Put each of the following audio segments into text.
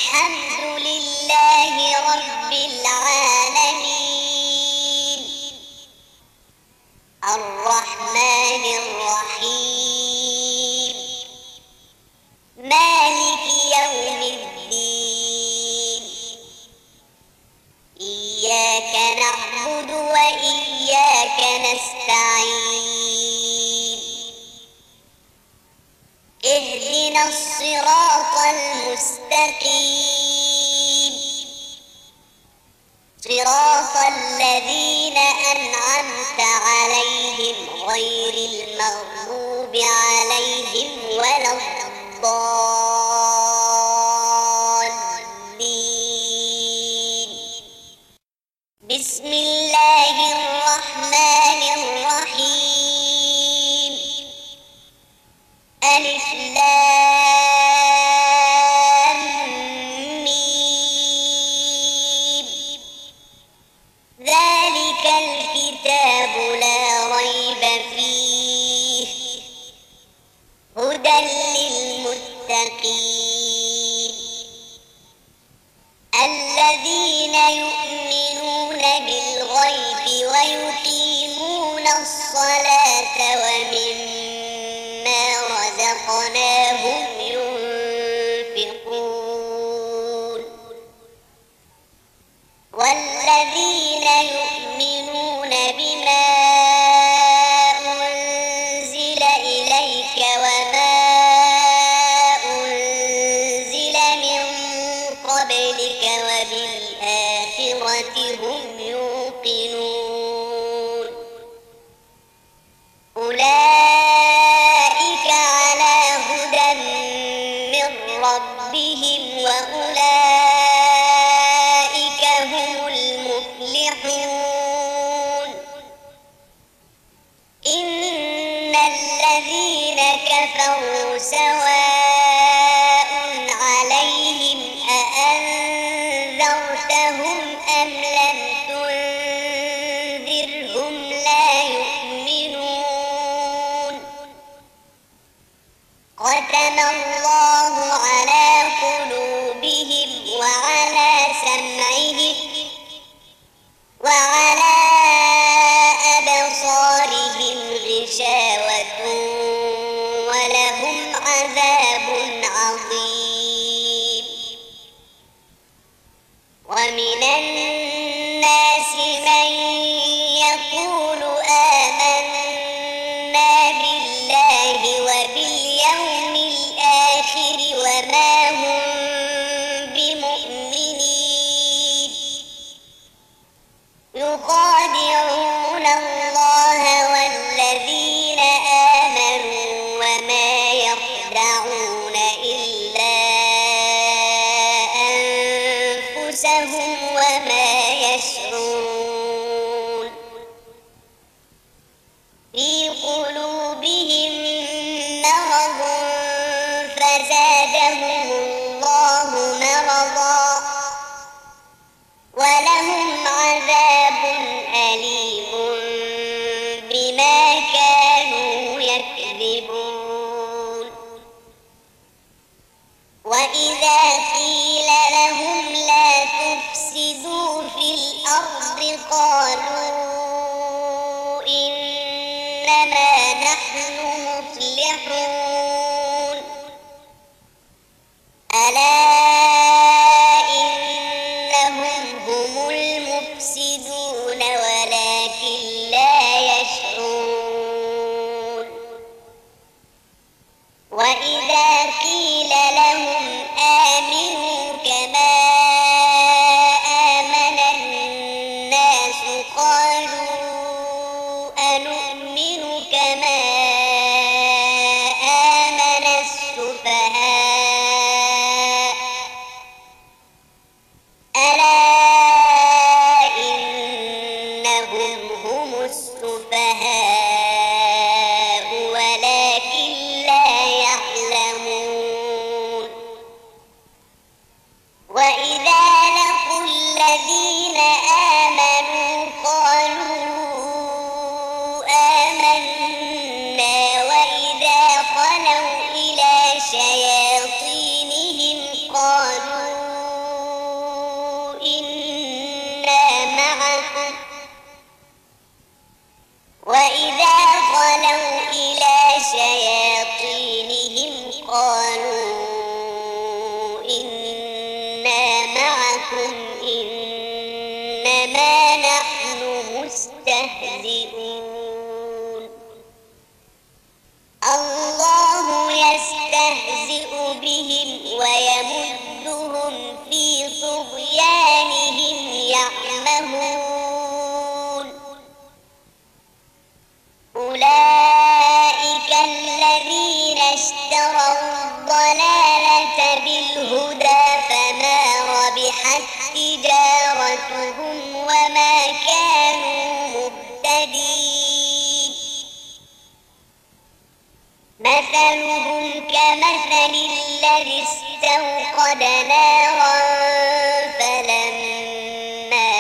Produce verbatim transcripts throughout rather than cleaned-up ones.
الحمد لله رب العالمين الرحمن الرحيم مالك يوم الدين إياك نعبد وإياك نستعين اهدنا الصراط المستقيم صراط الذين أنعمت عليهم غير المغضوب عليهم ولا الضالين. بسم الله الرحمن الرحيم ألف لام ميم ذلك الكتاب لا ريب فيه هدى للمتقين الذين يؤمنون بالغيب ويقيمون الصلاة ومما رزقناهم ينفقون والذين يؤمنون بما أنزل إليك وما أنزل من قبلك وبالآخرة هم يوقنون أولئك على هدى من ربهم وأولئك هم المفلحون إن الذين كفروا سواء عليهم أأنذرتهم أم لم تنذرهم لا يؤمنون ختم الله على قلوبهم وعلى سمعهم وعلى أبصارهم غشاوة ولهم عذاب عظيم ومن الناس من يقول آمنا بالله وباليوم الآخر وما هم بمؤمنين يخادعون الله والذين آمنوا وما يخدعون إلا أنفسهم وما يشعرون في قلوبهم مرض فزادهم الله مرضا ولهم عذاب أليم بما كانوا يكذبون وإذا قيل لهم لا تفسدوا في الأرض قالوا إنما نحن مصلحون ألا إنهم هم المفسدون ولكن لا يشعرون وإذا قيل لهم آمنوا كما آمن الناس قالوا أنؤمن كما آمن السفهاء إنا معكم إنما نحن مستهزئون الله يستهزئ بهم ويمدهم في طغيانهم يعمهون أولئك الذين اشتروا الضلالة بالهدى فما ربحت تجارتهم وما كانوا مهتدين مثلهم كمثل الذي استوقد نارا فلما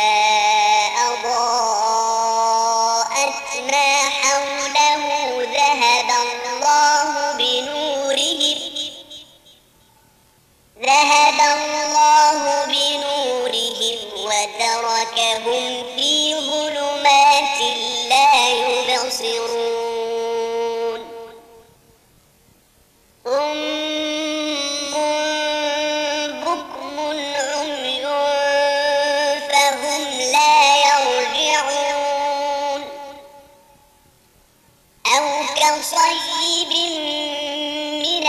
أضاءت ما حوله ذهب الله بنورهم ذهب الله بنورهم وتركهم في ظلمات لا يبصرون صم بكم عمي فهم لا يرجعون أو كصيب من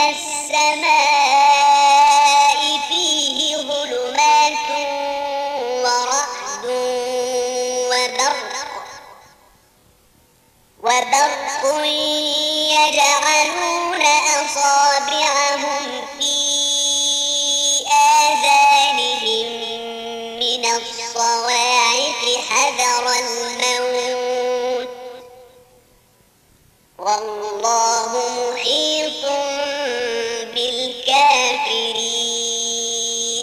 السماء فيه ظلمات ورعد وبرق وبرق يجعلون أصابعهم في آذانهم من الصواعق حذر الموت والله محيط بالكافرين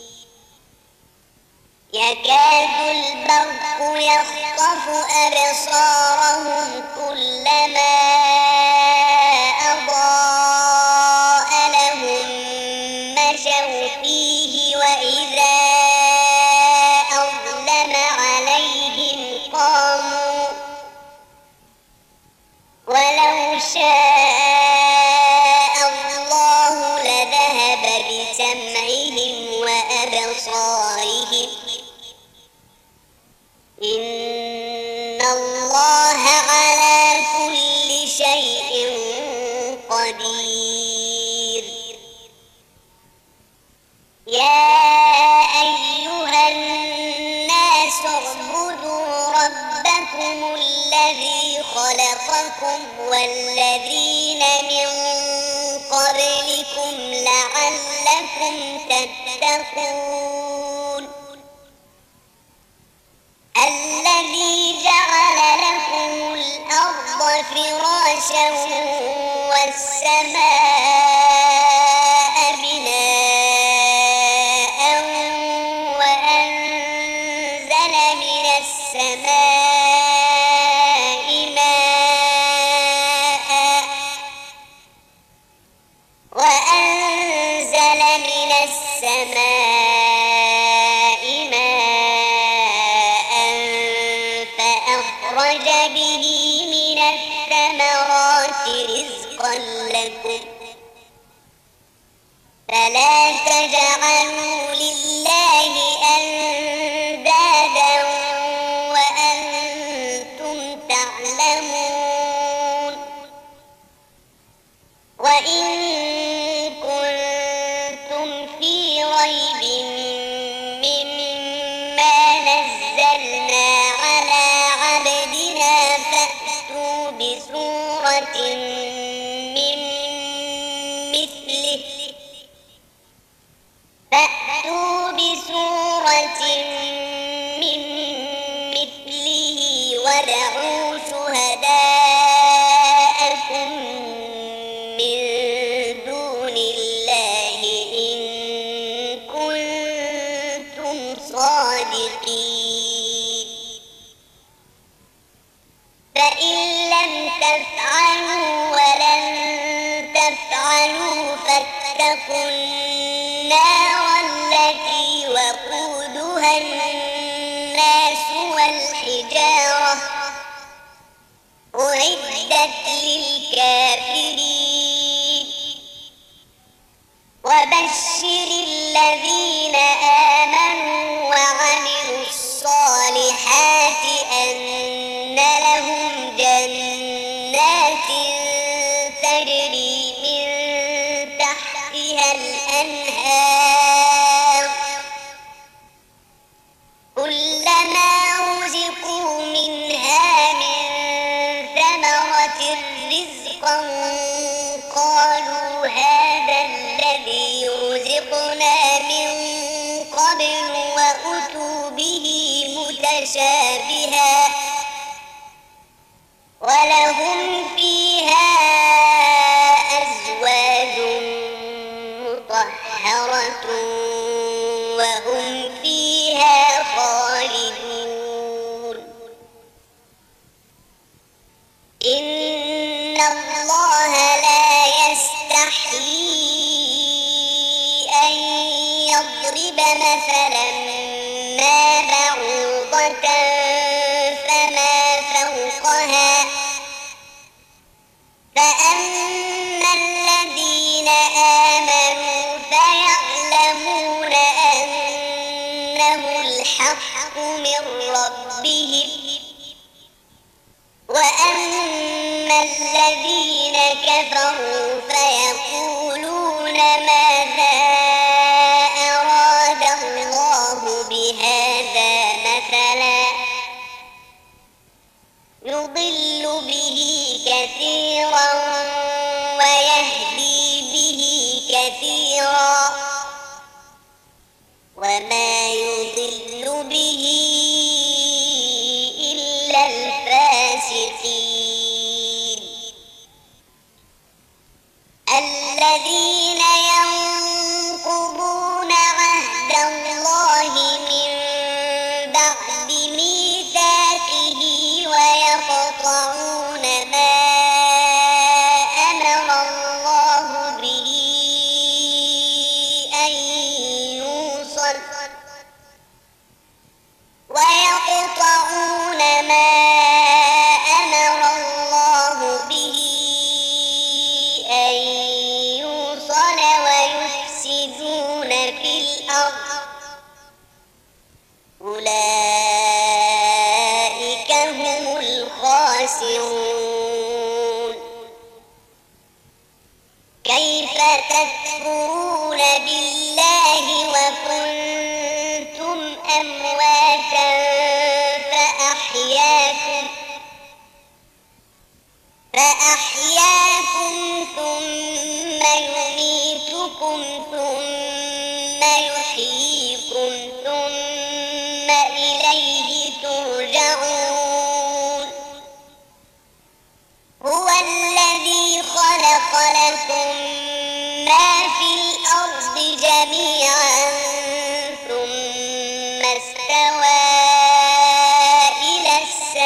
يكاد البرق يخطف أبصارهم كلما أضاء لهم مشوا فيه وإذا أظلم عليهم قاموا ولو شاء الله لذهب بسمعهم وأبصارهم إن الله على كل شيء قدير يا أيها الناس اعبدوا ربكم الذي خلقكم والذين من قبلكم لعلكم تتقون الذي جعل لكم الأرض فراشا والسماء بناء وأنزل من السماء ماء وأنزل من السماء ماء فأخرج به من الثمرات رزقا لكم فلا تجعلوا لله أندادا وأنتم تعلمون وإن كنتم في ريب مما نزلنا على عبدنا فأتوا بسورة من مثله فأتوا بسورة من مثله وادعوا شهداءكم من دون الله إن كنتم صادقين فإن لم تفعلوا ولن تفعلوا فاتقوا النار التي وقودها الناس والحجارة أعدت للكافرين وبشر الذين آمنوا وعملوا الصالحات أن لهم جنات تجري من تحتها الأنهار كلما رزقوا منها من ثمرة رزقا قالوا هذا الذي رزقنا من قبل وأتوا به متشابها ولهم فيها أزواج مطهرة وهم فيها خالدون إن الله لا يستحيي أن يضرب مثلا ما بعوضة فما فوقها فأما الذين آمنوا فيعلمون أنه الحق من ربهم وأما الذين كفروا فيقولون ماذا أراد الله بهذا مثلا يضل به كثيرا ويهدي به كثيرا وما يضل به إلا الفاسقين الذين ينقضون عهد الله من بعد ميثاقه ويقطعون ما أمر الله به أن يوصل ويقطعون ما أمر الله به أن يوصل ويفسدون في الأرض أولئك هم الخاسرون كيف تكفرون بالله وكنتم أمواتا فأحياكم فأحياكم ثم يميتكم ثم يحييكم ثم إليه ترجعون هو الذي خلق لكم ما في الأرض جميعا ثم استوى إلى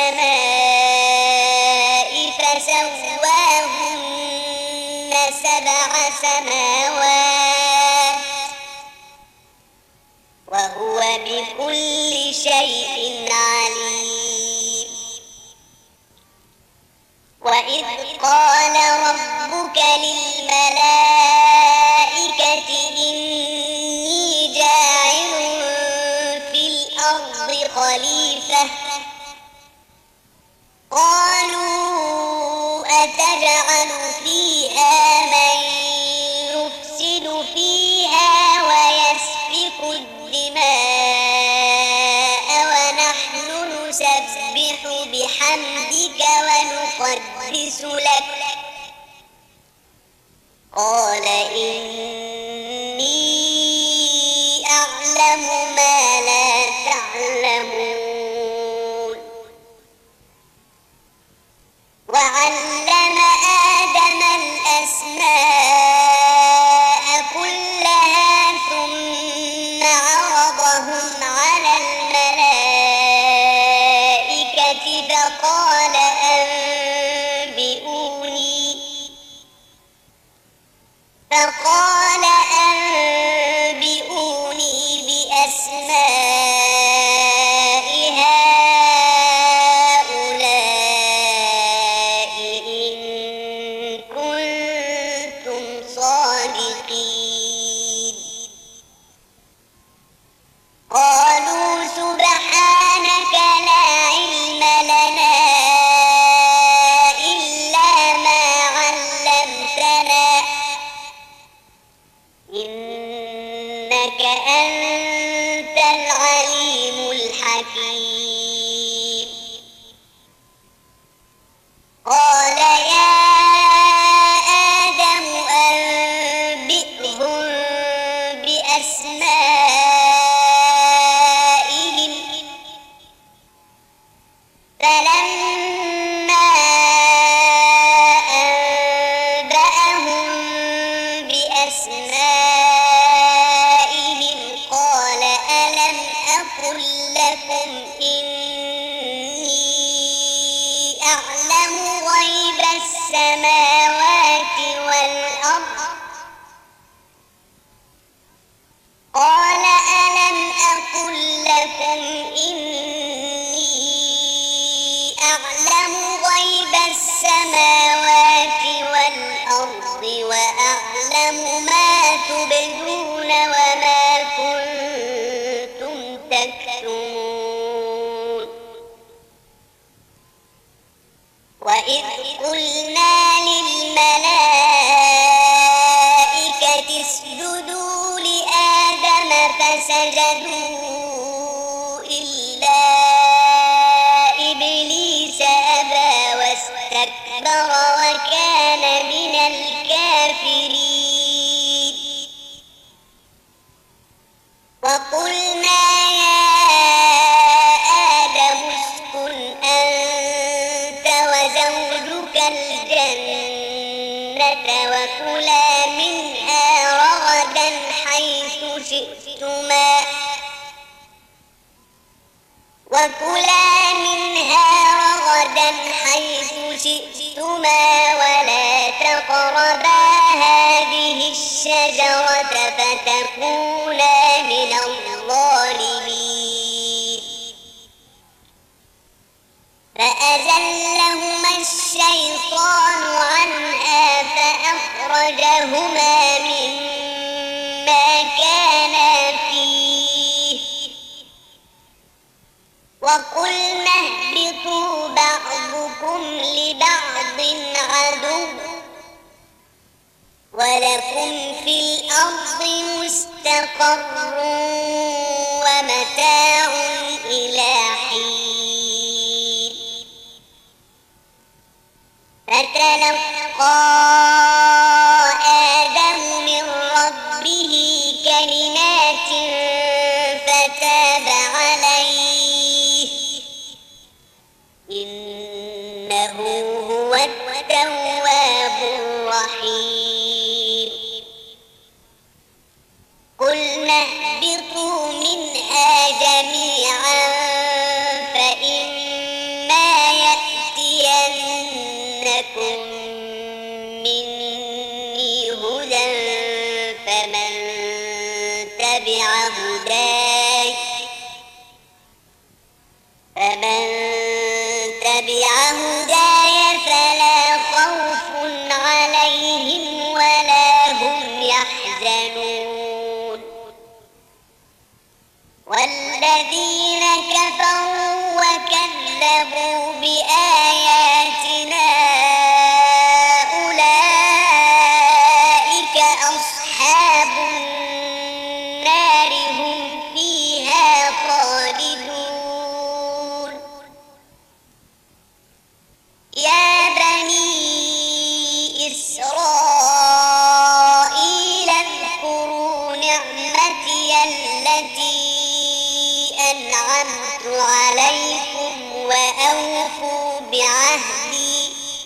السماء فسواهن سبع سماوات وهو بكل شيء عليم وإذ قال ربك للملائكة إني جاعل في الأرض خليفة قالوا أتجعل فيها من يفسد فيها ويسفك الدماء ونحن نسبح بحمدك ونقدس لك قال إني أعلم ما لا تعلمون وعلم آدم الأسماء كلها ثم عرضهم على الملائكة فقال أنبئوني فقال أنبئوني بأسماء إنك أنت العليم الحكيم. قال يا آدم أنبئهم بأسمائهم فلما أنبأهم بأسمائهم قال ألم أقل لكم إني أعلم غيب السماوات والأرض قال ألم أقل لكم إني أعلم غيب السماوات والأرض وأعلم ما تبدون وما كنتم تكتمون. وإذ قلنا للملائكة اسجدوا لآدم فسجدوا إلا إبليس أبى واستكبر وكان من الكافرين. وقلنا يا آدم اسكن أنت وزوجك الجنة وكلا منها رغدا حيث شئتما وكلا منها رغدا حيث شئتما ولا تقربا هذه الشجرة فتكونا من الظالمين. فأزلهما الشيطان عنها فأخرجهما مما كانا فيه وقلنا اهبطوا بعضكم لبعض عدو ولكم في الأرض مستقر ومتاع إلى حين. فتلقى آدم من ربه كلمات فتاب عليه إنه هو التواب الرحيم. قلنا اهبطوا منها جميعا فإما يأتينكم مني هدى فمن تبع هداي فمن تبع هداي فلا خوف عليهم ولا هم يحزنون. والذين كفروا وكذبوا بآياتنا أولئك أصحاب النار هم فيها خالدون. يا بني إسرائيل اذكروا نعمتي التي أنعمت عليكم وأوفوا بعهدي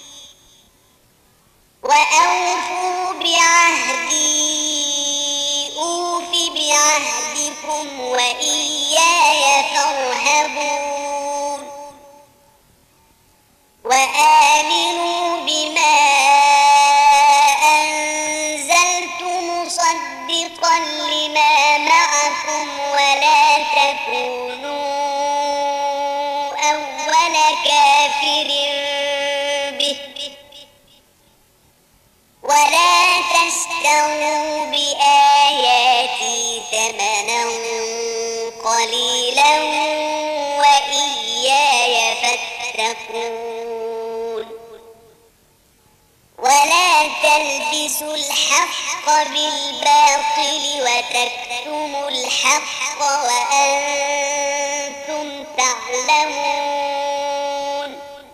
وأوفوا بعهدي أوف بعهدكم وإياي فارهبون. وآمنوا بما أنزلت مصدقا لما معكم ولا تكونوا أول كافر به ولا تشتروا بآياتي ثمنا قليلا وإياي فاتقون. ولا تلبسوا الحق بالباطل وتكتموا تكتموا الحق وأنتم تعلمون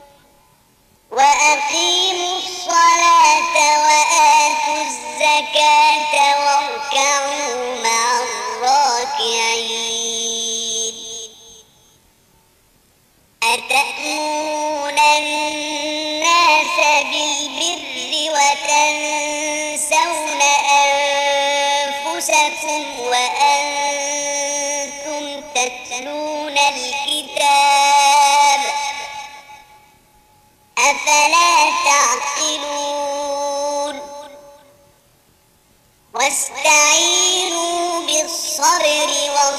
وأقيموا الصلاة وآتوا الزكاة واركعوا مع الراكعين أتأمرون الناس بالبر وتنسون أنفسكم وأنتم تتلون الكتاب أفلا تعقلون واستعينوا بالصبر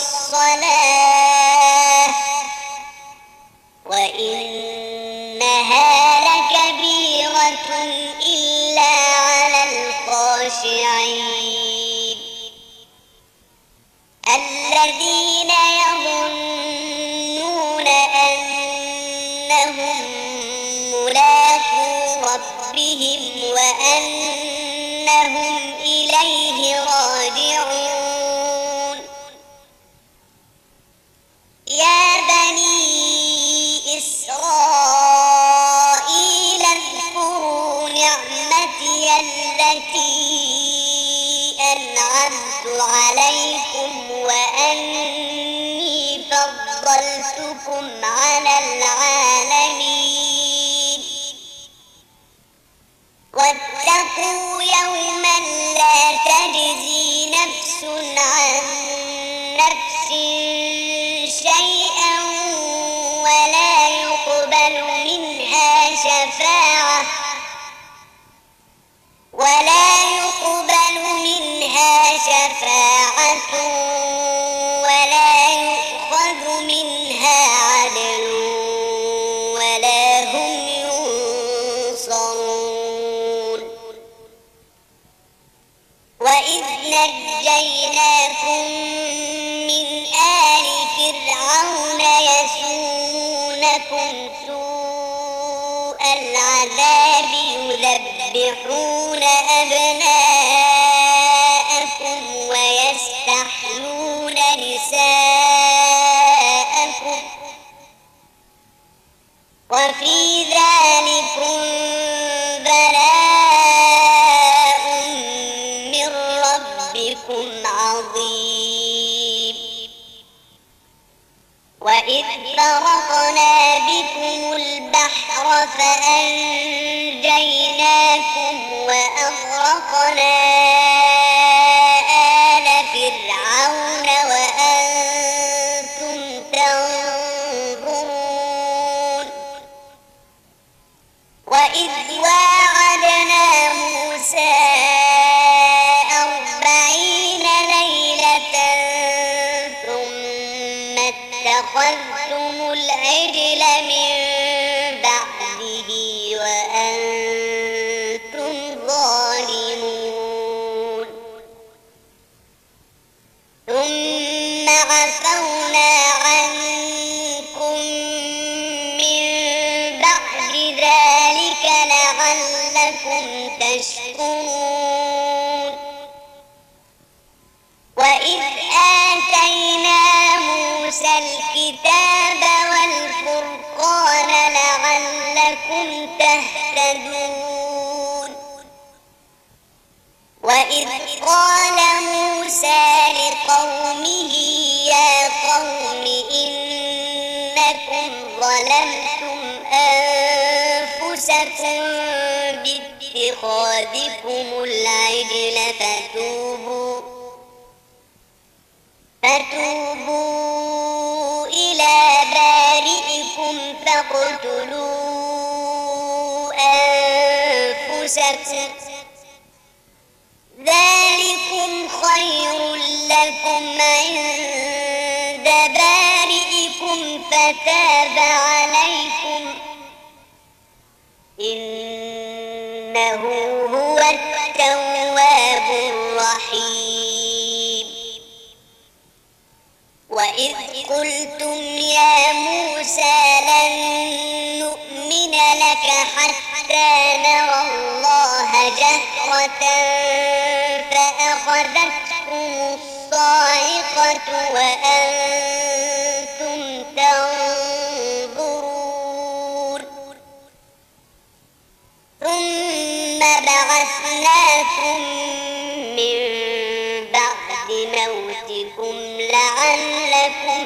والصلاة وإنها لكبيرة إلا على الخاشعين الذين يظنون أنهم ملاقو ربهم وأنهم إليه راجعون يا بني إسرائيل اذكروا نعمتي التي أنعمت عليكم وأني فضلتكم على العالمين واتقوا يوما لا تجزي نفس عن نفس شيئا ولا يقبل منها شفاعة ولا يقبل منها شفاعة ولا يؤخذ منها عدل ولا هم ينصرون وإذ نجيناكم من آل فرعون يسومونكم سوء العذاب يذبحون أبناءكم ويستحيون نساءكم وفي ذلكم بلاء من ربكم عظيم وإذ فرقنا بكم البحر فأنجيناكم وأغرقنا آل فرعون وأنتم تنظرون وإذ واعدنا موسى أربعين ليلة ثم اتخذتم العجل من بعده وأنتم ظالمون ثم عفونا عنكم من بعد ذلك لعلكم تشكرون وإذ آتينا موسى الكتاب والفرقان لعلكم تهتدون وإذ قال موسى لقومه يا قوم إنكم ظلمتم أنفسكم باتخاذكم العجل فتوبوا فتوبوا إلى بارئكم فاقتلوا أنفسكم ذلكم خير لكم عند بارئكم فتاب عليكم إنه هو التواب الرحيم وإذ قلتم يا موسى لن نؤمن لك حتى نرى الله جهرة فأخذتكم الصاعقة الصاعقة وأنتم تنظرون ثم بعثناكم من بعد موتكم لعلكم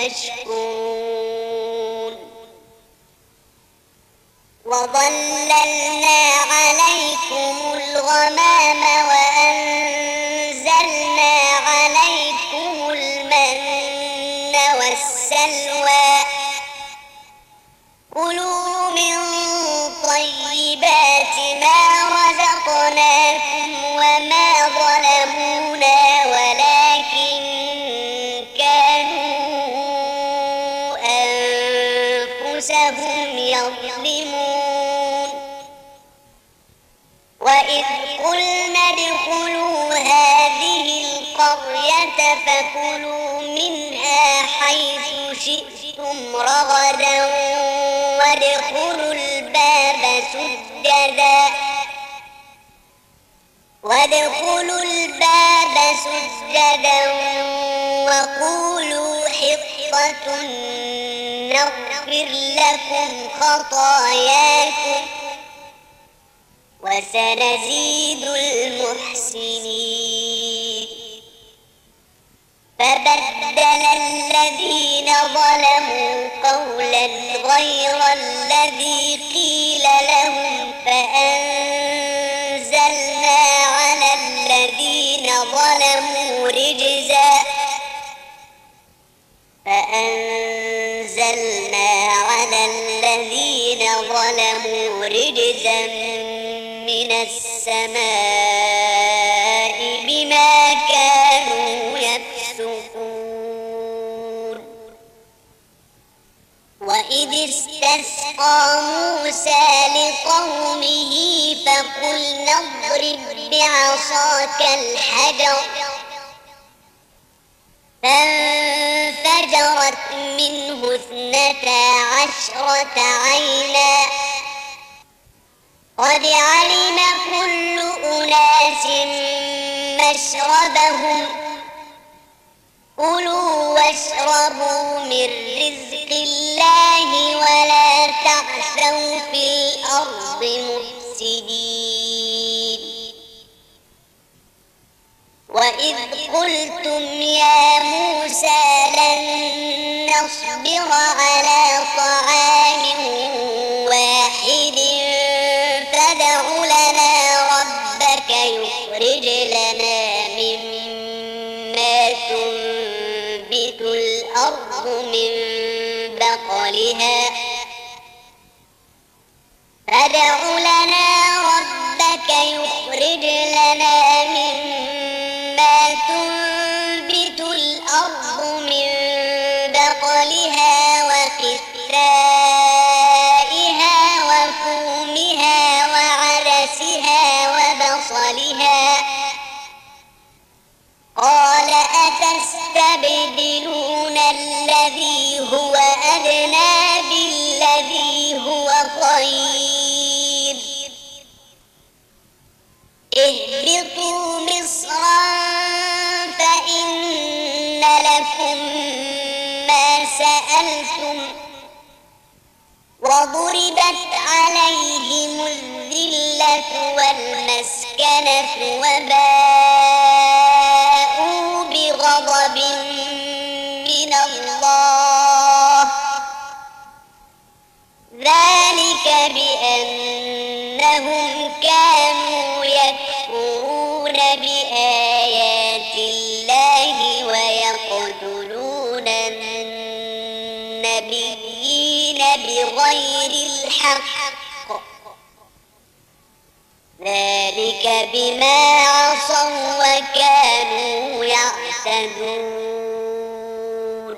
تشكرون وظللنا عليكم الغمام وأنزلنا عليكم المن والسلوى كلوا من طيبات ما رزقناكم وما ظلمونا ولكن كانوا أنفسهم يظلمون وإذ قلنا ادخلوا هذه القرية فكلوا منها حيث شئتم رغدا وادخلوا الباب سجدا وادخلوا الباب سجدا وقولوا حطة نغفر لكم خطاياكم وسنزيد المحسنين فبدل الذين ظلموا قولا غير الذي قيل لهم فأنزلنا على الذين ظلموا رجزا فأنزلنا على الذين ظلموا رجزا من السماء بما كانوا يفسقون وإذ استسقى موسى لقومه فقلنا اضرب بعصاك الحجر فانفجرت منه اثنتا عشرة عينا قد علم كل أناس مشربهم كلوا واشربوا من رزق الله ولا تعثوا في الأرض مفسدين وإذ قلتم يا موسى لن نصبر على طعام واحد فادع لنا ربك يخرج لنا مما تنبت الأرض من بقلها فادع لنا ربك يخرج لنا مما تنبت الأرض من بقلها وقثائها وفومها وعدسها وبصلها قال أتستبدلون الذي هو أدنى بالذي هو خير اهبطوا مصرا فإن لكم ما سألتم وضربت عليهم الذلة والمسكنة وباءوا بغضب من الله ذلك بأنهم كانوا يكفرون بآيات الله ويقتلون النبيين بغير الحق ذلك بما عصوا وكانوا يعتدون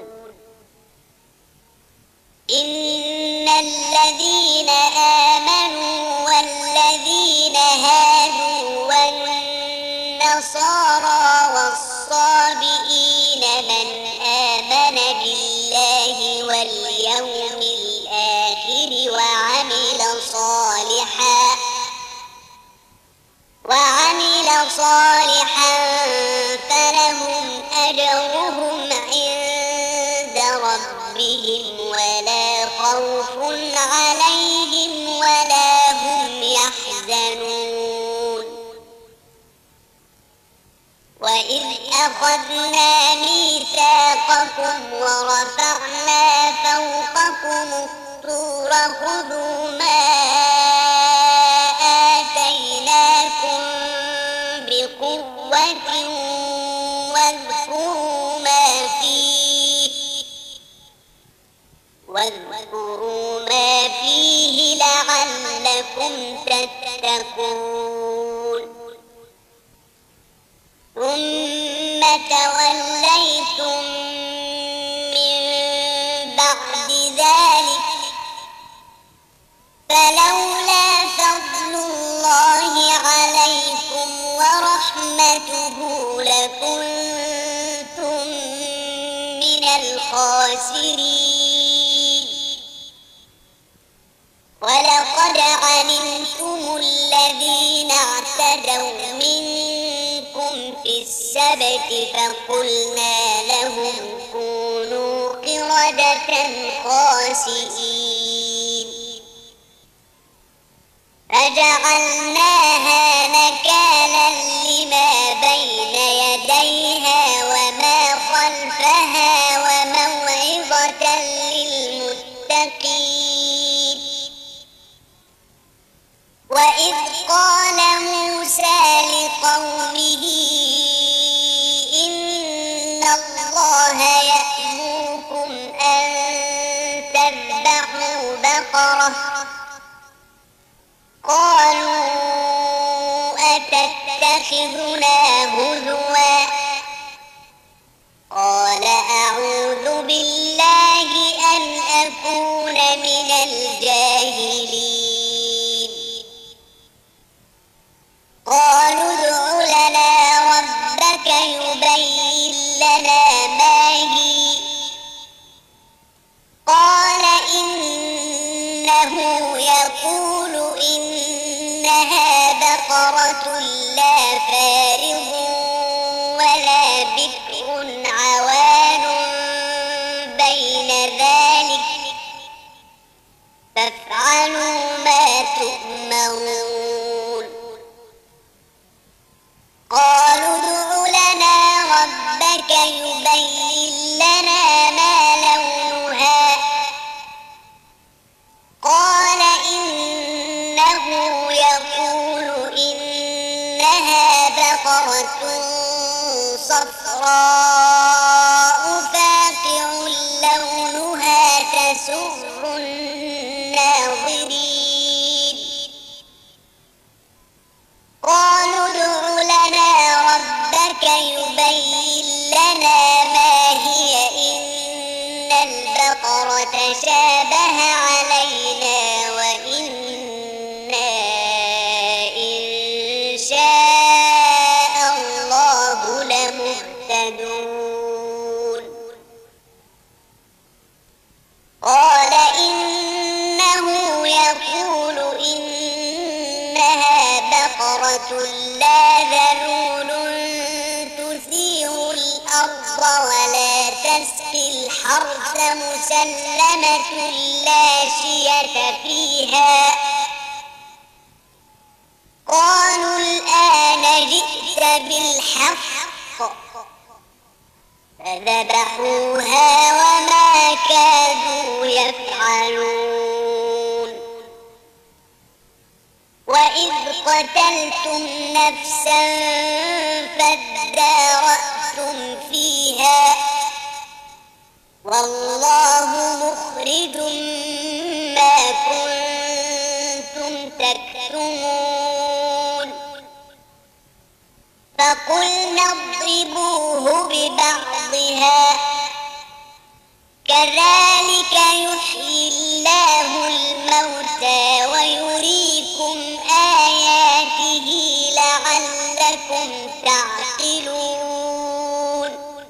إن الذين آمنوا والذين هادوا والنصارى والصابئين من آمن بالله واليوم الآخر وعمل صالحا وعمل صالحا فلهم أجر حسابهم عند ربهم ولا خوف عليهم ولا هم يحزنون وإذ أخذنا ميثاقكم ورفعنا فوقكم الطور خذوا ما آتيناكم بقوة واذكروا ما فيه واذكروا ما فيه لعلكم تتقون ثم توليتم من بعد ذلك فلولا فضل الله عليكم ورحمته لكنتم من الخاسرين ولقد علمتم الذين اعتدوا منكم في السبت فقلنا لهم كونوا قردة خاسئين فجعلناها نكالا لما بين يديها وما خلفها وموعظة للمتقين وإذ قال موسى لقومه إن الله يأمركم أن تذبحوا بقرة قالوا أتتخذنا هزوا قال أعوذ بالله أن أكون من الجاهلين قالوا ادع لنا ربك يبين لنا ما هي قال إنه يقول إنها بقرة لا فارض ولا بكر عوان بين ذلك فافعلوا ما تؤمرون قالوا ادع لنا ربك يبين لنا ما لونها قال إنه يقول إنها بقرة صفراء فاقع لونها تسر الناظرين قالوا ادع لنا ربك يبين لنا ما هي إن البقرة شابه علينا وإنا إن شاء الله لمهتدون قال إنه يقول إنها بقرة لا ذلول تثير الأرض ولا تسقي الحرث مسلمة لا شية فيها قالوا الآن جئت بالحق فذبحوها وما كادوا يفعلون وإذ قتلتم نفسا فادارأتم فيها والله مخرج ما كنتم تكتمون فقلنا اضربوه ببعضها كذلك يحيي الله الموتى ويريكم آياته لعلكم تعقلون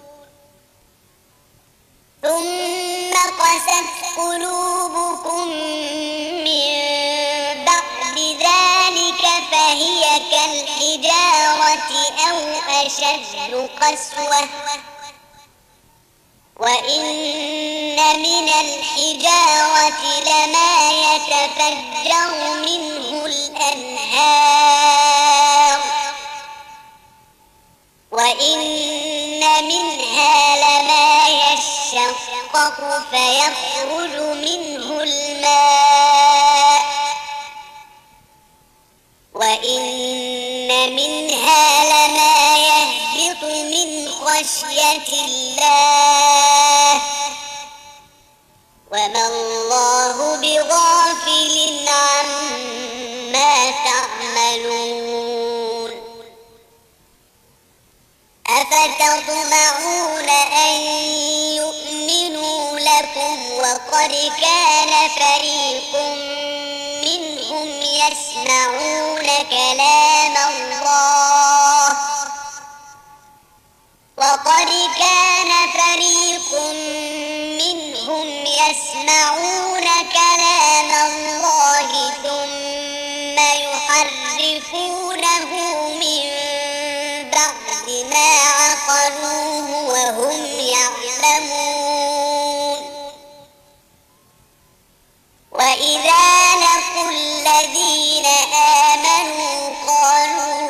ثم قست قلوبكم من بعد ذلك فهي كالحجارة أو أشد قسوة الحجارة لما يتفجر منه الأنهار وإن منها لما يشقق فيخرج منه الماء وإن منها لما يهبط من خشية الله وما الله بغافل عما تعملون أفتطمعون أن يؤمنوا لكم وقد كان فريق منهم يسمعون كلام الله وقد كان فريق منهم يسمعون كلام الله ثم يحرفونه من بعد ما عقلوه وهم يعلمون وإذا لقوا الذين آمنوا قالوا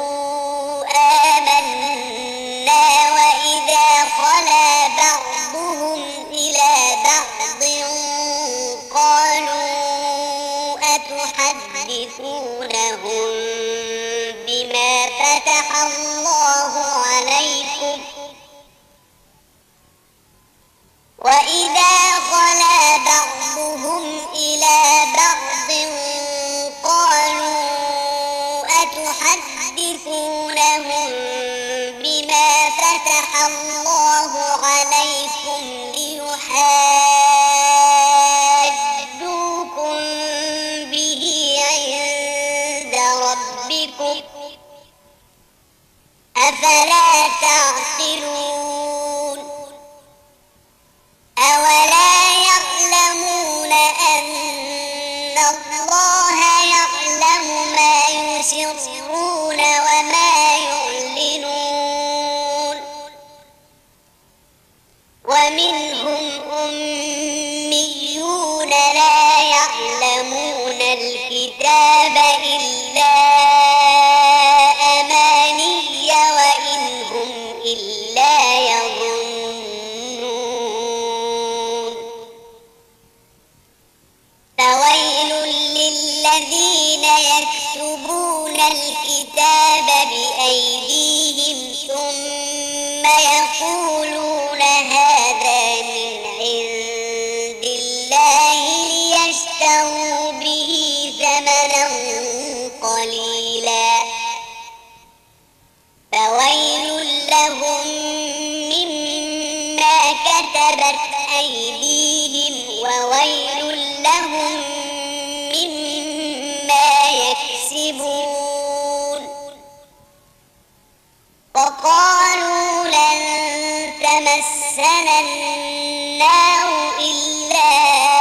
آمنا وإذا خلا بعضهم إلى بعض قالوا أتحدثونهم بما فتح الله عليكم وإذا خلا بعضهم إلى بعض قالوا أتحدثونهم بما فتح الله عليكم ليحاجوكم به عند ربكم أفلا تعقلون أولا يعلمون أن الله يعلم ما يسرون وما يعلنون ومنهم أميون لا يعلمون الكتاب إلا أماني وإن هم إلا يظنون فويل للذين يكتبون الكتاب بأيديهم ثم يقولون هذا من عند الله ليشتروا به ثمنا قليلا فويل لهم مما كتبت أيديهم وويل لهم مما يكسبون وقالوا لن تمسنا النار إلا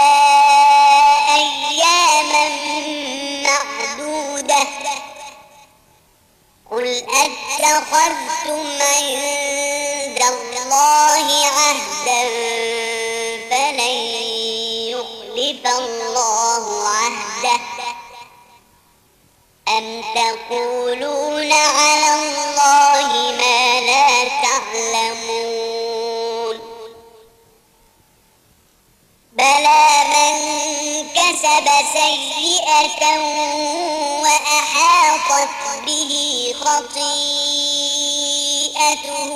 أياما معدودة قل أتخذتم عند الله عهدا فلن يخلف الله عهده أم تقولون على الله ما لا تعلمون بلى من كسب سيئة وأحاطت به خطيئته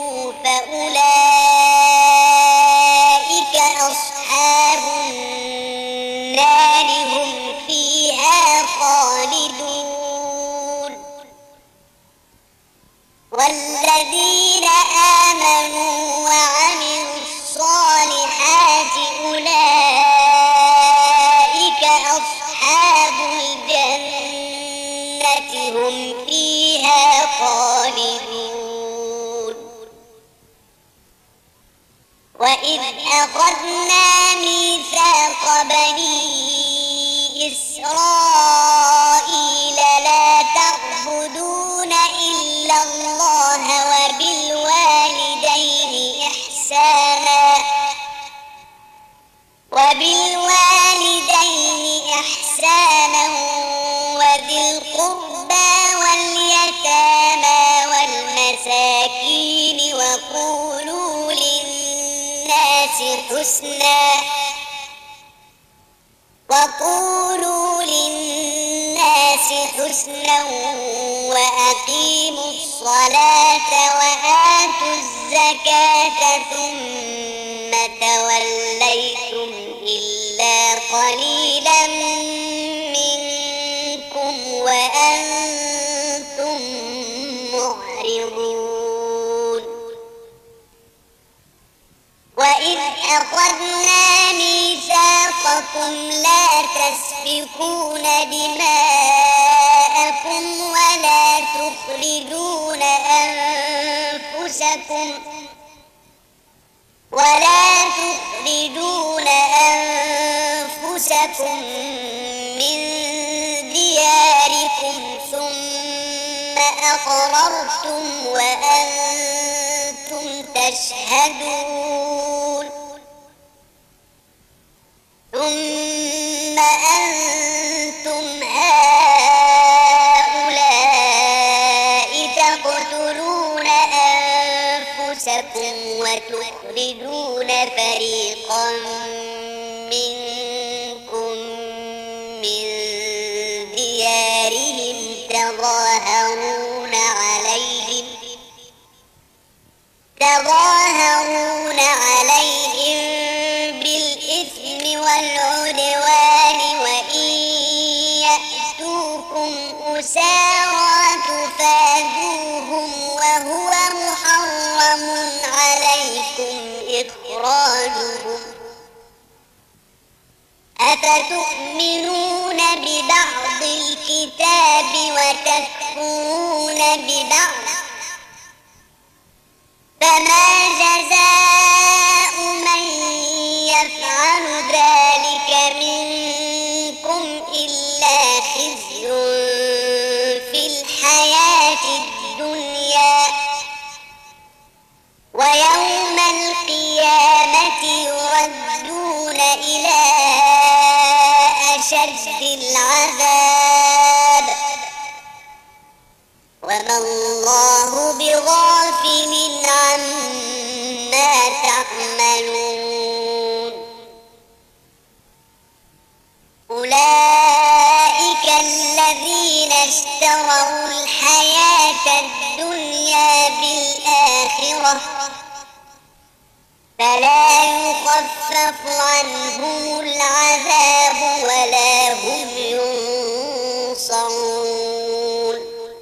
فأولئك أصحاب النار هم فيها خالدون والذين آمنوا وعملوا الصالحات أولئك أصحاب الجنة هم فيها خالدون وإذ أخذنا ميثاق بني إسرائيل لا تعبدون إلا الله وبالوالدين إحسانا وبالوالدين إحسانا وذي القربى واليتامى والمساكين وقولوا للناس حسنا وقولوا للناس حسنا وأقيموا الصلاة وآتوا الزكاة ثم توليتم إلا قليلا منكم وأنتم معرضون وإذ أخذنا ميثاقكم لا تسفكون دماءكم ولا تخرجون أنفسكم ولا تخرجون أنفسكم من دياركم ثم أقررتم وأنتم تشهدون ثم أنتم هؤلاء تقتلون أنفسكم وتخرجون فريقا منكم من ديارهم تظاهرون عليهم تظاهرون عليهم بالإثم والعدوان وإن يأتوكم أسارى تفادوهم وهو محرم عليكم إخراجهم أفتؤمنون ببعض الكتاب وتكفرون ببعض فما جزاء من يفعل ذلك منكم إلا خزي في الحياة الدنيا ويوم القيامة يردون إلى أشد العذاب وما الله بغافل عما تعملون أولئك الذين اشتروا الحياة الدنيا بالآخرة فلا يخفف عنهم العذاب ولا هم ينصرون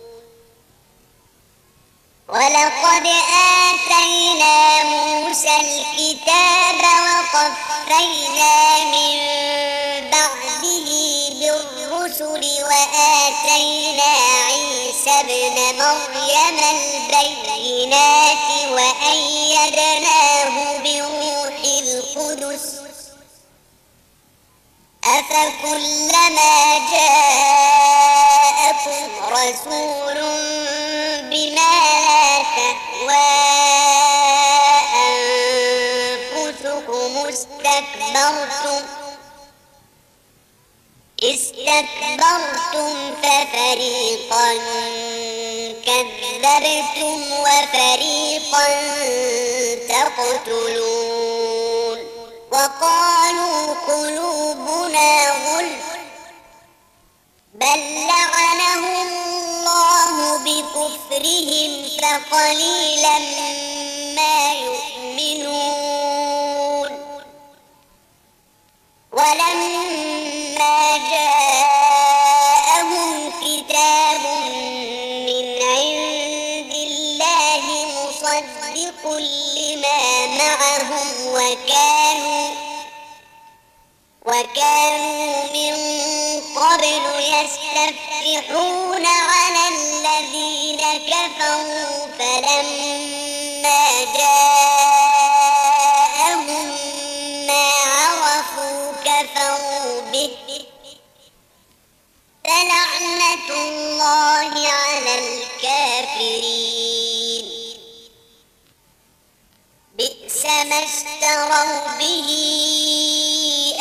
ولقد آتينا موسى الكتاب وقفينا من بعده بالرسل وآتينا عيسى ابن مريم البينات وأيدناه بروح القدس أفكلما جاءكم رسول بما لا تهوى أنفسكم استكبرتم استكبرتم ففريقا كذبتم وفريقا تقتلون وقالوا قلوبنا غلف بل لعنهم الله بكفرهم فقليلا ما يؤمنون ولما جاءهم كتاب من عند الله مصدق لما معهم وكانوا وكانوا من قبل يستفتحون على الذين كفروا فلما جاءهم ما عرفوا كفروا به فلعنة الله على الكافرين بئس ما اشتروا به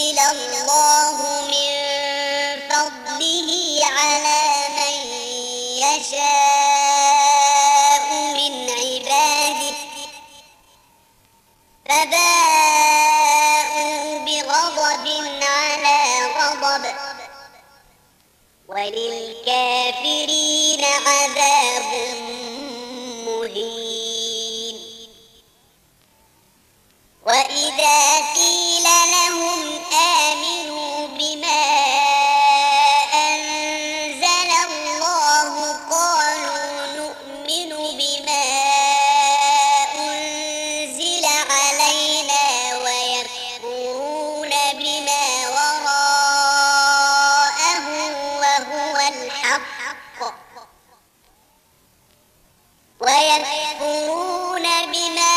لينزل الله من فضله على من يشاء من عباده فباءوا بغضب على غضب وللكافرين عذاب مهين. وإذا قيل لهم آمنوا بما أنزل الله قالوا نؤمن بما أنزل علينا ويكفرون بما وراءه وهو الحق ويكفرون بما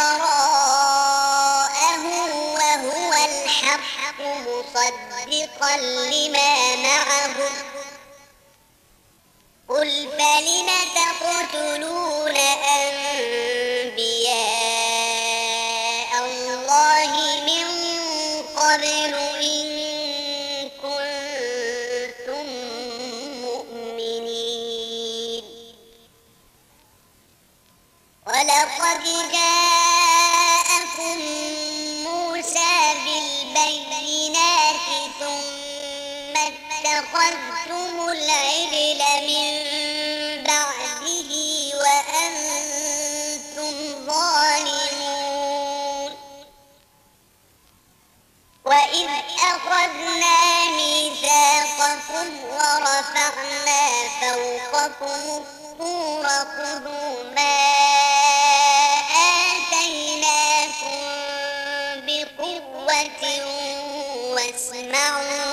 وراءه وهو الحق مصدقا لما معهم قل فلم تقتلون أنبياء الله من قبل إن كنتم مؤمنين. ولقد جاءكم موسى بالبينات ثم اتخذتم العجل من بعده وأنتم ظالمون. وإذ أخذنا ميثاقكم ورفعنا فوقكم الطور خذوا ما آتيناكم بقوة واسمعوا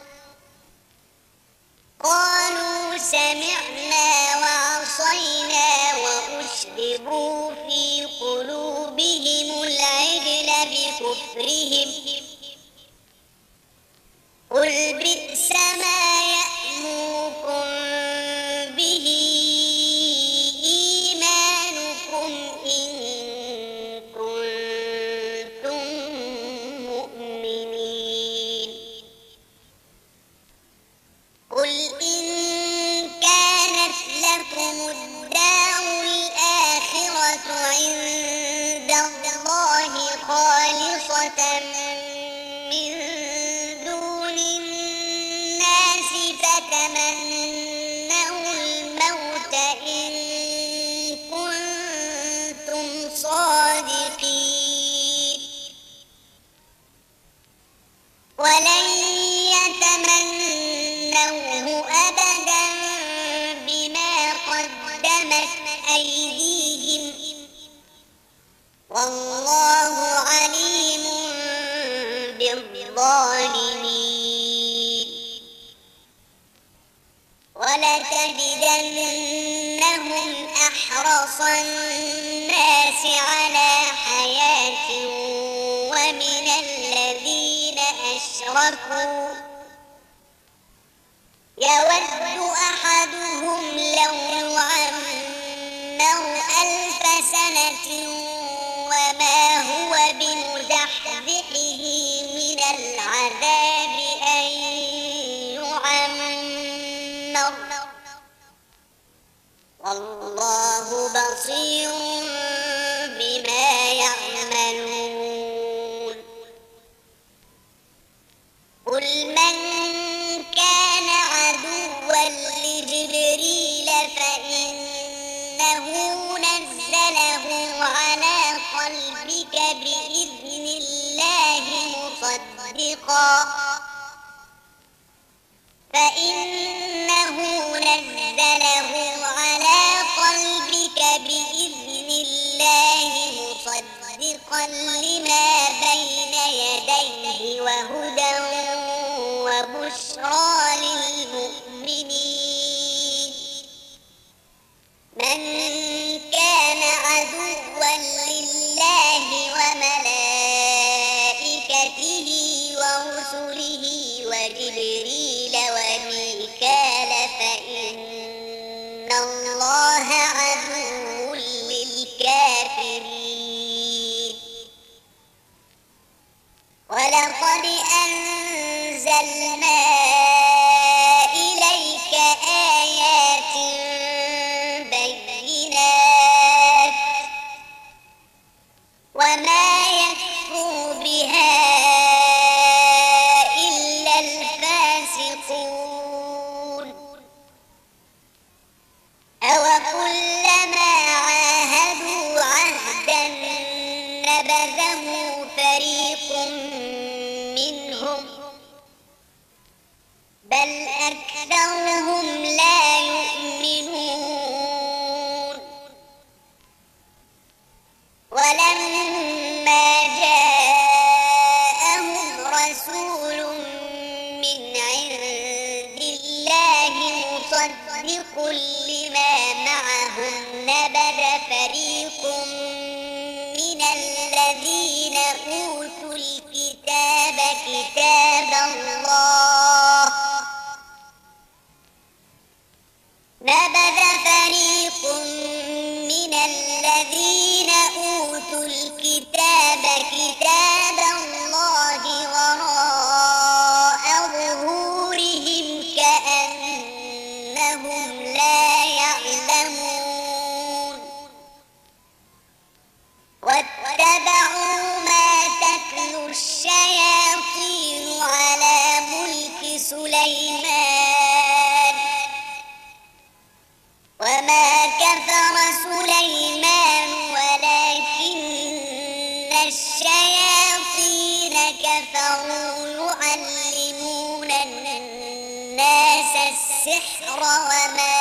قالوا سمعنا وعصينا وأشربوا في قلوبهم العجل بكفرهم قل بئس ما يأمركم به إيمانكم إن كنتم مؤمنين. قل إن كانت لكم الدار الآخرة عند الله خالصة من دون الناس فتمنوا الموت إن كنتم صادقين ولن يتمنوه أبدا بما قدمت أيديهم والله عليم بالظالمين. ولتجدنهم أحرص الناس على حياة ومن الذين أشركوا يود أحدهم لو يعمر ألف سنة وما هو بمزحزحه من العذاب أن يعمر والله بصير بما يعملون. قل من كان عدوا لجبريل فإنه نزله على قلبك بإذن الله مصدقا فإنه نزله على قلبك بإذن الله مصدقا لما بين يديه وهدى وبشرى للمؤمنين. من كان عدوا لله وملائكته ورسله وجبريل وميكال فإن الله عدو للكافرين. ولقد أنزلنا أنزلنا إليك آيات بينات وما يكفر بها إلا الفاسقون أوكلما عاهدوا عهدا نبذه فريق منهم بل أكثرهم لا يؤمنون ولما جاءهم رسول من عند الله مصدق لما معهم نبذ فريق من الذين أوتوا الكتاب كتاب الله نبذ فريق من الذين أوتوا الكتاب كتاب الله وراء ظهورهم كأنهم لا يعلمون واتبعوا ما تتلو الشياطين على ملك سليمان وما كفر سليمان ولكن الشياطين كفروا يعلمون الناس السحر وما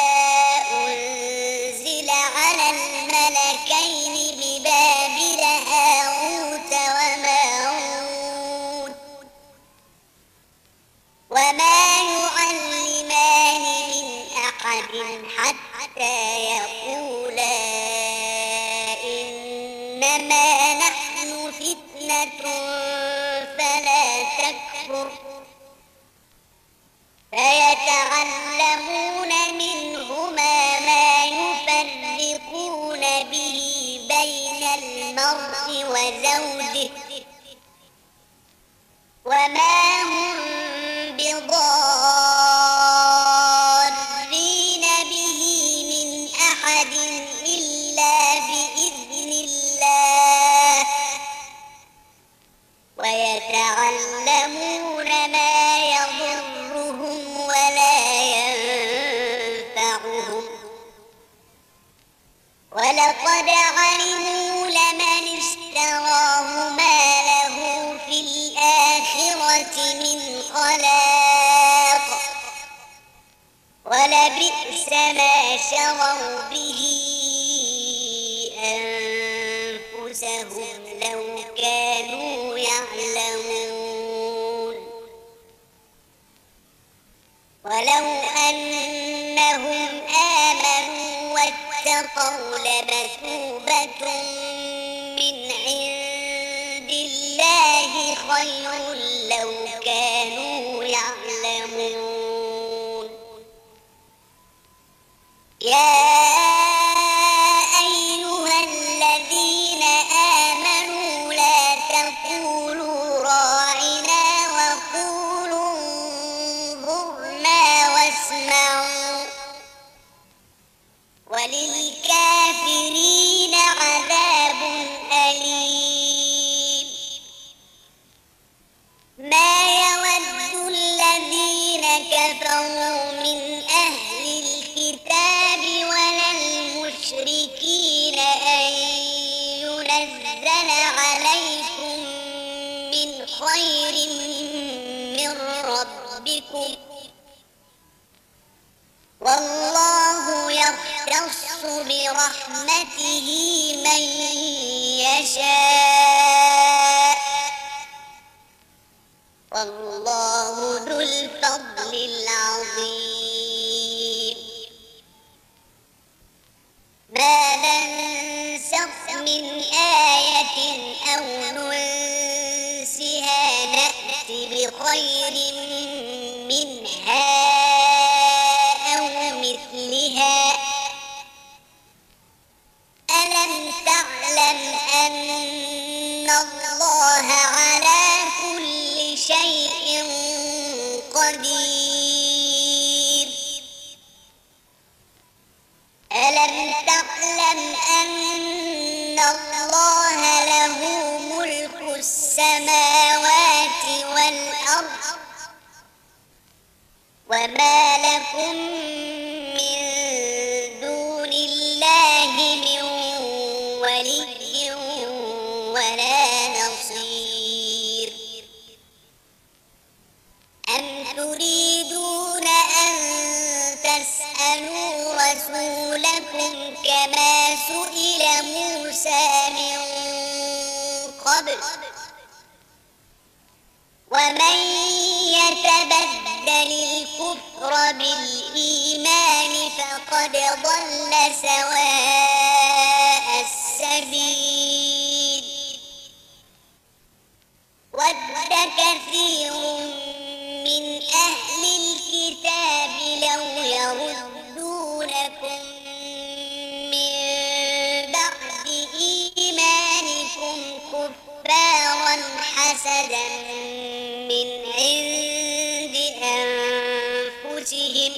أنزل على الملكين ببابل هاروت وماروت وما يعلمان من أحد حتى يقولا إنما نحن فتنة فلا تكفر فيتعلمون منهما ما يفرقون به بين المرء وزوجه وما هم بضارين به من أحد إلا بإذن الله ويتعلمون ما يضرهم ولا ينفعهم ولقد علموا لمن اشتراه ما له في الآخرة من خلاق ولبئس ما شروا به أنفسهم لو كانوا يعلمون ولو أنهم آمنوا واتقوا لمثوبة من عند الله خير لو كانوا يعلمون يا أيها الذين آمنوا لا تقولوا راعنا وقولوا انظرنا واسمعوا وللكافرين عذاب أليم ما يود الذين كفروا من أهل الكتاب ولا المشركين أن ينزل عليكم من خير من ربكم والله يختص برحمته من يشاء والله ذو الفضل العظيم ما ننسخ من آية أو ننسها نأت بخير منها أو مثلها ألم تعلم أن الله على كل شيء قدير. ألم تعلم أن الله له ملك السماوات والأرض وما لكم من دون الله من ولي ولا نصير. أم تريدون أن تسألوا رسولكم كما سئل موسى من قبل ومن يتبدل الكفر بالإيمان فقد ضل سواء السبيل. ود كثير من أهل الكتاب لو يردونكم من بعد إيمانكم كفارا حسدا من عند أنفسهم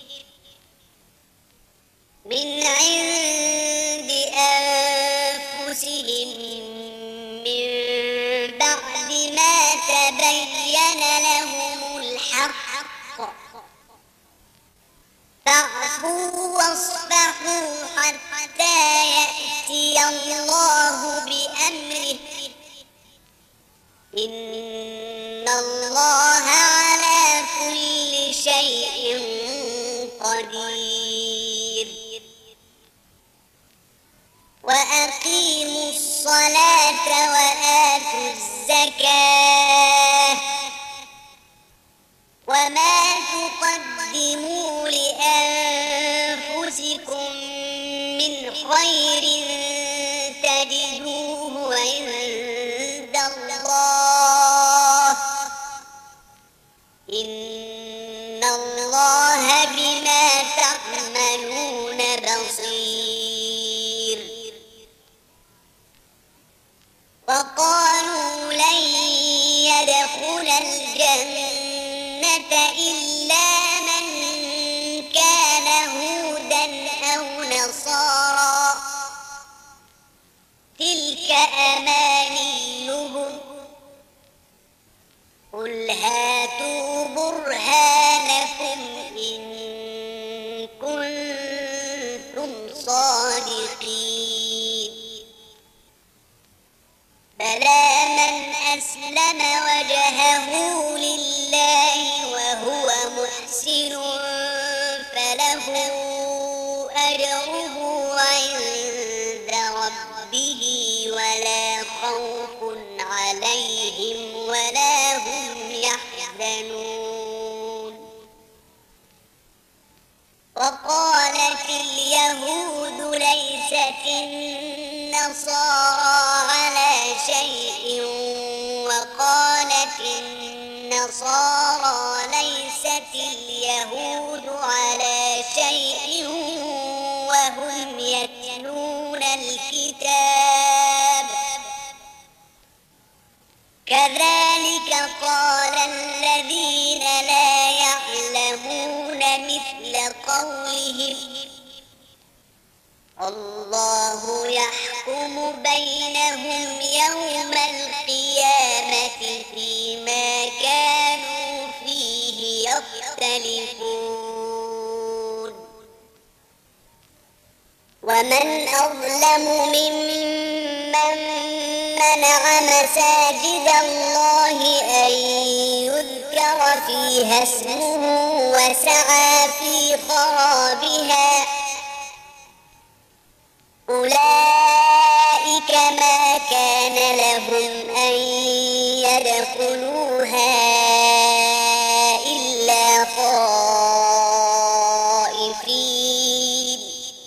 من عند أنفسهم من بعد ما تبين لهم الحق فاعفوا واصفحوا حتى يأتي الله بأمره إن الله على كل شيء قدير. وأقيموا الصلاة وآتوا الزكاة وما تقدموا لأنفسكم من خير تجدوه عند الله إن الله بما تعملون بصير. وقالوا لن يدخل الجنة إلا من كان هودا أو نصارى تلك أمانيهم قل هاتوا برهانكم إن كنتم صادقين. بلى من أسلم وجهه لله وهو محسن فله أجره عند ربه ولا خوف عليهم ولا هم يحزنون. وقالت اليهود ليست النصارى على شيء وقالت النصارى ليست اليهود على شيء وهم يتلون الكتاب كذلك قال الذين لا يعلمون مثل قولهم الله يحكم بينهم يوم القيامة فيما كانوا فيه يختلفون. ومن أظلم ممن منع مساجد الله أن يذكر فيها اسمه وسعى في خرابها أولئك ما كان لهم أن يدخلوها إلا خائفين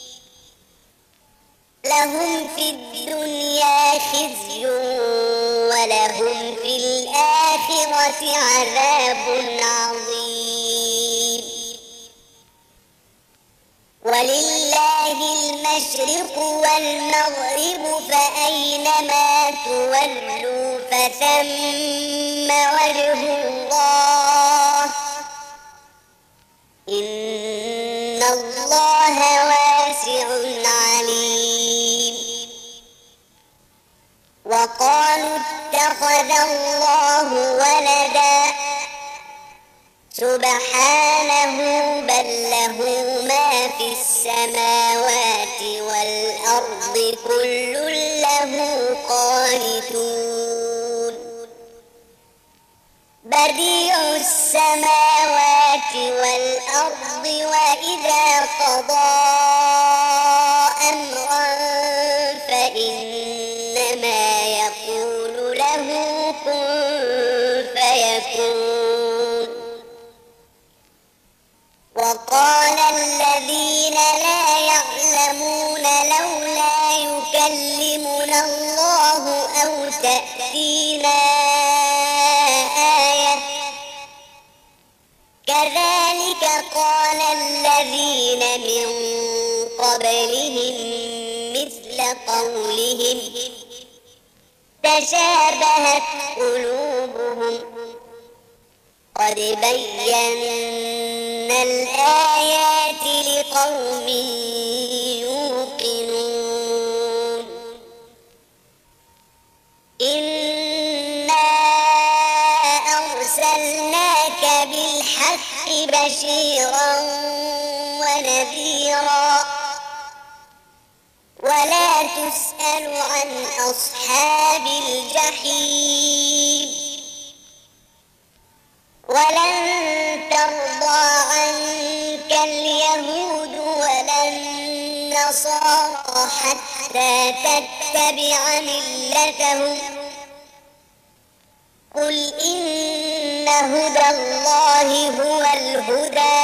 لهم في الدنيا خزي ولهم في الآخرة عذاب عظيم. ولله المشرق والمغرب فأينما تولوا فثم وجه الله سبحانه بل له ما في السماوات والأرض كل له قانتون بديع السماوات والأرض وإذا قضى أمرا فإنما يقول له كن فيكون وقال الذين لا يعلمون لولا يكلمنا الله أو تأتينا آية كذلك قال الذين من قبلهم مثل قولهم تشابهت قلوبهم قد بينا الآيات لقوم يوقنون إنا أرسلناك بالحق بشيرا ونذيرا ولا تسأل عن أصحاب الجحيم ولن ترضى عنك اليهود ولا النصارى حتى تتبع ملتهم قل إن هدى الله هو الهدى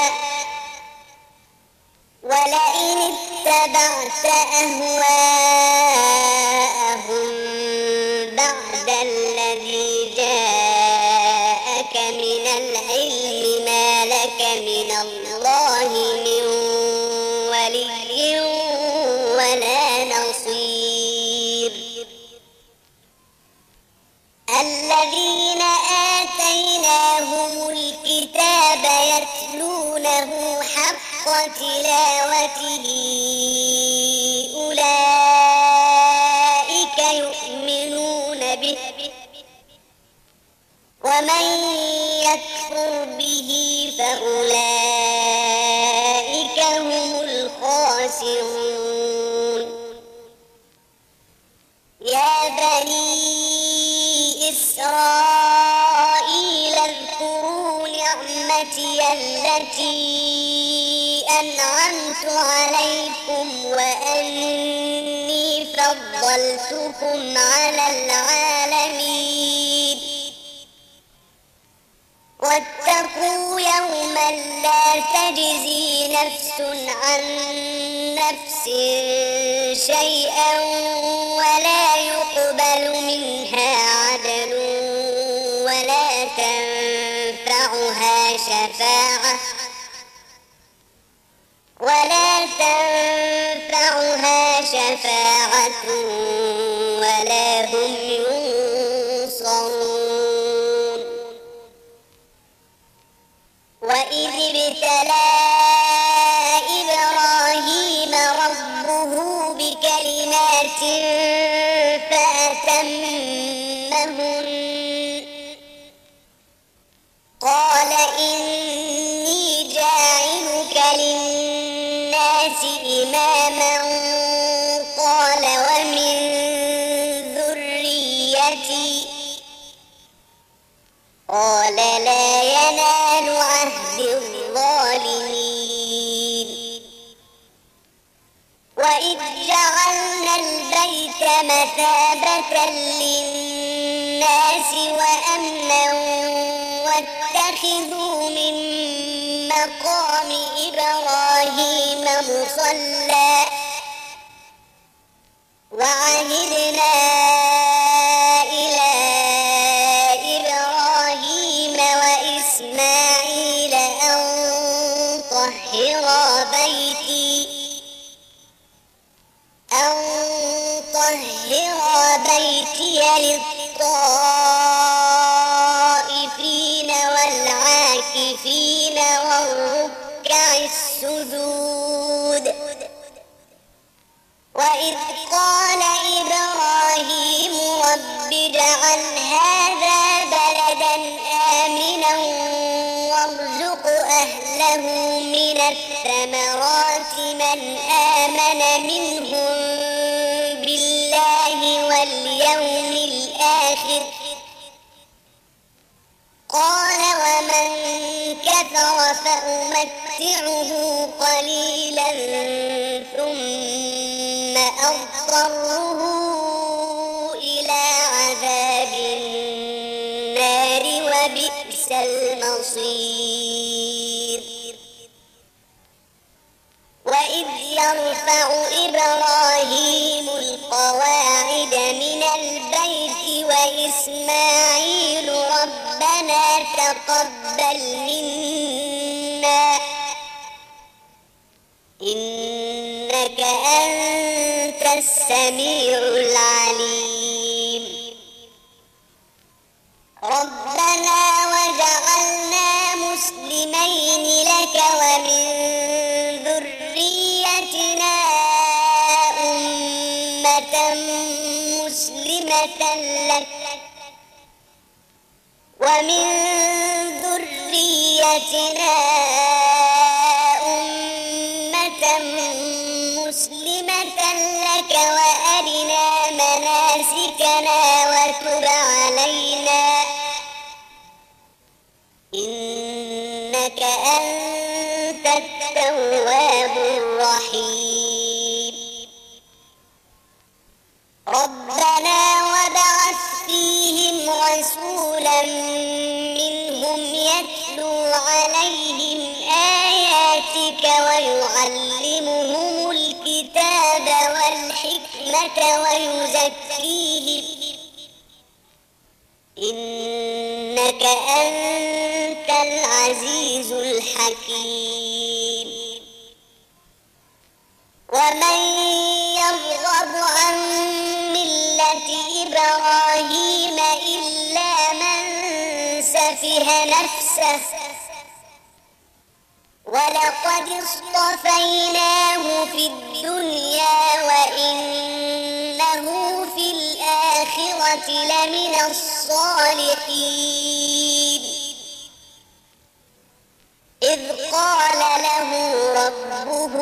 ولئن اتبعت أهواءهم بعد الذي جاءك من العلم ما لك من الله من ولي ولا نصير الذين آتيناهم الكتاب يتلونه حق تلاوته أولئك يؤمنون به ومن يكفر به فأولئك هم الخاسرون يا بني إسرائيل اذكروا نعمتي التي أنعمت عليكم وأني فضلتكم على العالمين واتقوا يوما لا تجزي نفس عن نفس شيئا ولا يقبل منها عدل ولا تنفعها شفاعة ولا تنفعها شفاعة ولا هم ينصرون وإذ ابتلى إبراهيم ربه بكلمات فأتمهن قال إني جاعلك للناس إماما قال ومن ذريتي قال لا ينال عهد الظالمين وإذ جعلنا البيت مثابة للناس وأمنا واتخذوا من مقام إبراهيم مصلى وعهدنا إلى إبراهيم وإسماعيل أن طهرا بيتي أن طهرا بيتي للطائفين والعاكفين والركع السجود وإذ قال إبراهيم رب اجعل هذا بلدا آمنا وارزق له من الثمرات من آمن منهم بالله واليوم الآخر قال ومن كفر فأمتعه قليلا ثم أضطره إلى عذاب النار وبئس المصير وإذ يرفع إبراهيم القواعد من البيت وإسماعيل ربنا تقبل منا إنك أنت السميع العليم ربنا وجعلنا مسلمين لك ومن ذريتنا أمة مسلمة لك ومن ذريتنا أمة مسلمة لك وأرنا مناسكنا وتب علينا إنك أنت التواب الرحيم ربنا وابعث فيهم رسولا منهم يتلو عليهم آياتك ويعلمهم الكتاب والحكمة ويزكيهم إنك أنت العزيز الحكيم ومن يرغب عن ملة إبراهيم إلا من سفه نفسه ولقد اصطفيناه في الدنيا وإنه في الآخرة لمن الصالحين إذ قال له ربه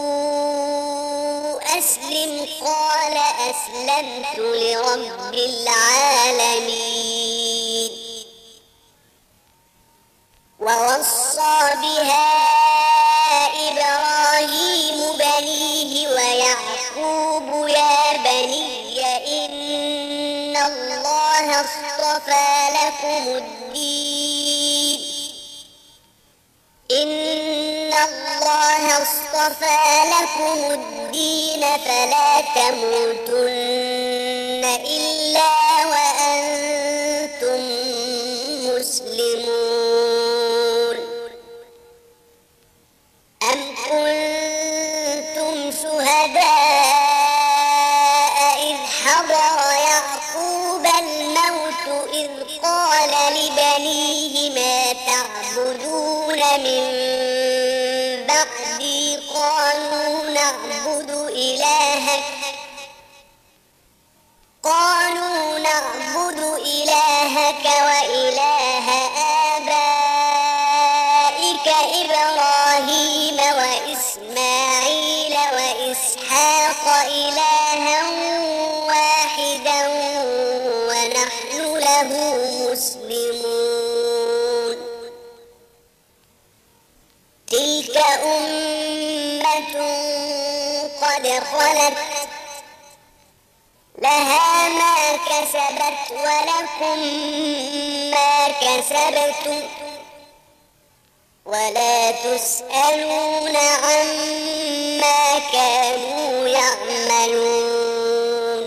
أسلم قال أسلمت لرب العالمين ووصى بها إبراهيم بنيه ويعقوب يا بني إن الله اصطفى لكم الدين إن الله اصطفى لكم الدين فلا تموتن إلا وأنتم مسلمون أم كنتم شهداء إذ حضر يعقوب الموت إذ قال لبنيه ما تعبدون من بعدي قالوا نعبد إلهك قالوا نعبد إلهك وإله آبائك إبراهيم وإسماعيل وإسحاق إلها واحدا ونحن له مسلمون تلك أمة قد خلت لها ما كسبت ولكم ما كسبتم ولا تسألون عما كانوا يعملون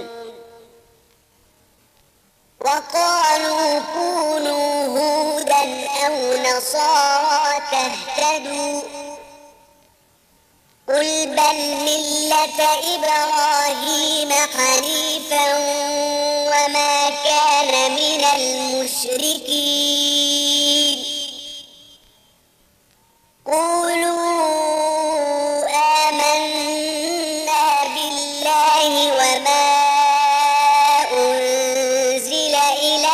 وقالوا كونوا هودا أو نصارى تهتدوا قل بل ملة إبراهيم حنيفا وما كان من المشركين قولوا آمنا بالله وما أنزل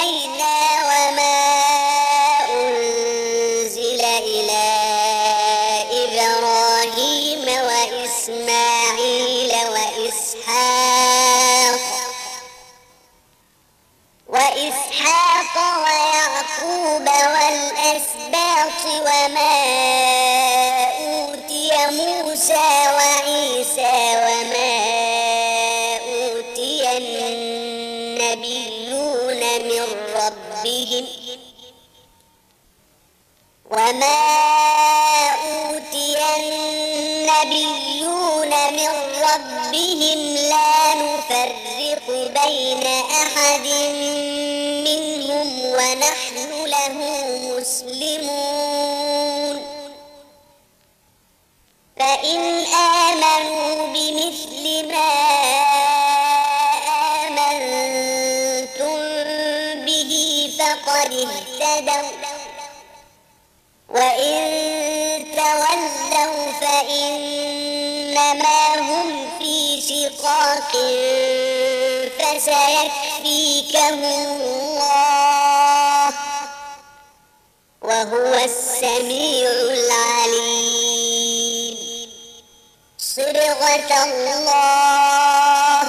إلينا وما أنزل إلى وما أوتي موسى وعيسى وما أوتي النبيون من ربهم وما أوتي النبيون من ربهم لا نفرق بين أحد منهم ونحن له مسلمون فإن آمنوا بمثل ما آمنتم به فقد اهتدوا وإن تولوا فإنما هم في شقاق فسيكفيكهم الله وهو السميع العليم صبغة الله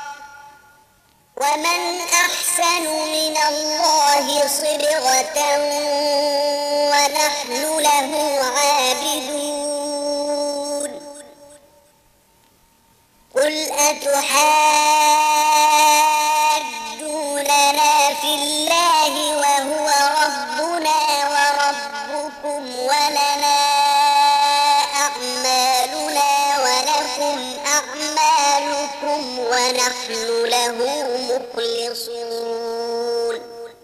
ومن أحسن من الله صبغة ونحن له عابدون قل أتحاجوننا في الله وهو ربنا وربكم ولنا أعمالنا ولكم أعمالكم ونحن له مخلصون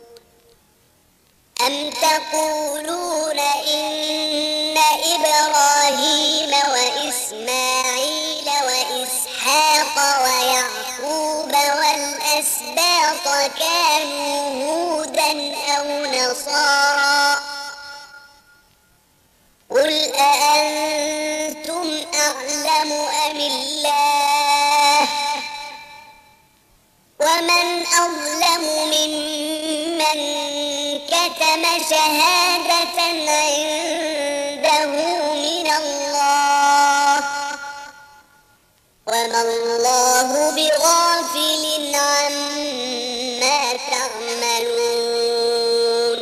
أم تقولون إن إبراهيم وإسماعيل وإسحاق ويعقوب والأسباط كانوا هودا أو نصارى قل أأنتم أعلم أم الله ومن أظلم ممن كتم شهادة عنده من الله وما الله بغافل عما تعملون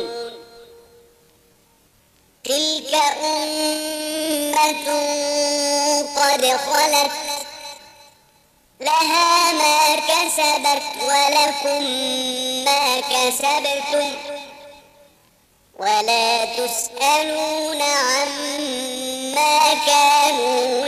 تلك أمة قد خلت لها ما كسبت ولكم ما كسبتم ولا تسألون عما كانوا